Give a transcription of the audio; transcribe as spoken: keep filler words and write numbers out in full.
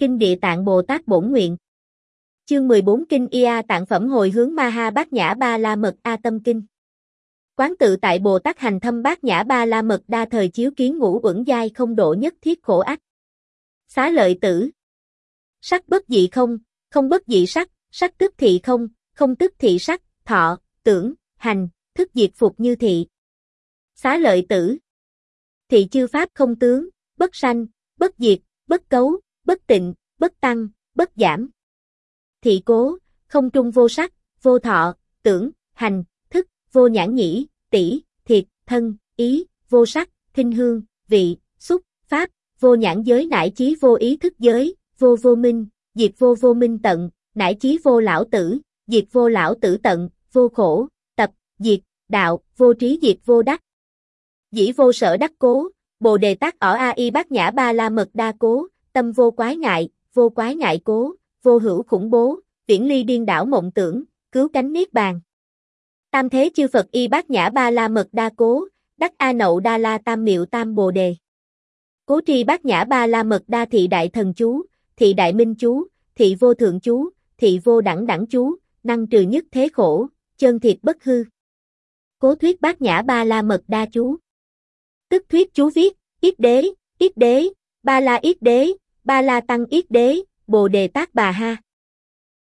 Kinh Địa Tạng Bồ Tát Bổn Nguyện. Chương mười bốn Kinh Ia Tạng Phẩm Hồi Hướng Ma Ha Bát Nhã Ba La Mật A Tâm Kinh. Quán tự tại Bồ Tát hành thâm Bát Nhã Ba La Mật Đa thời chiếu kiến ngũ uẩn giai không độ nhất thiết khổ ách. Xá lợi tử. Sắc bất dị không, không bất dị sắc, sắc tức thị không, không tức thị sắc, thọ, tưởng, hành, thức diệt phục như thị. Xá lợi tử. Thị chư pháp không tướng, bất sanh, bất diệt, bất cấu, bất tịnh, bất tăng, bất giảm. Thị cố, không trung vô sắc, vô thọ, tưởng, hành, thức, vô nhãn nhĩ, tỷ, thiệt, thân, ý, vô sắc, thinh hương, vị, xúc, pháp, vô nhãn giới nải chí vô ý thức giới, vô vô minh, diệt vô vô minh tận, nải chí vô lão tử, diệt vô lão tử tận, vô khổ, tập, diệt, đạo, vô trí diệt vô đắc. Dĩ vô sở đắc cố, Bồ Đề Tát ở A Y Bát Nhã Ba La Mật Đa cố, tâm vô quái ngại, vô quái ngại cố, vô hữu khủng bố, viễn ly điên đảo mộng tưởng, cứu cánh niết bàn. Tam thế chư Phật Y Bát Nhã Ba La Mật Đa cố, đắc A Nậu Đa La Tam Miệu Tam Bồ Đề. Cố tri Bát Nhã Ba La Mật Đa thị đại thần chú, thị đại minh chú, thị vô thượng chú, thị vô đẳng đẳng chú, năng trừ nhất thế khổ, chân thiệt bất hư. Cố thuyết Bát Nhã Ba La Mật Đa chú. Tức thuyết chú viết, Yết Đế, Yết Đế, Ba La Yết Đế, Ba La Tăng Yết Đế, Bồ Đề Tát Bà Ha.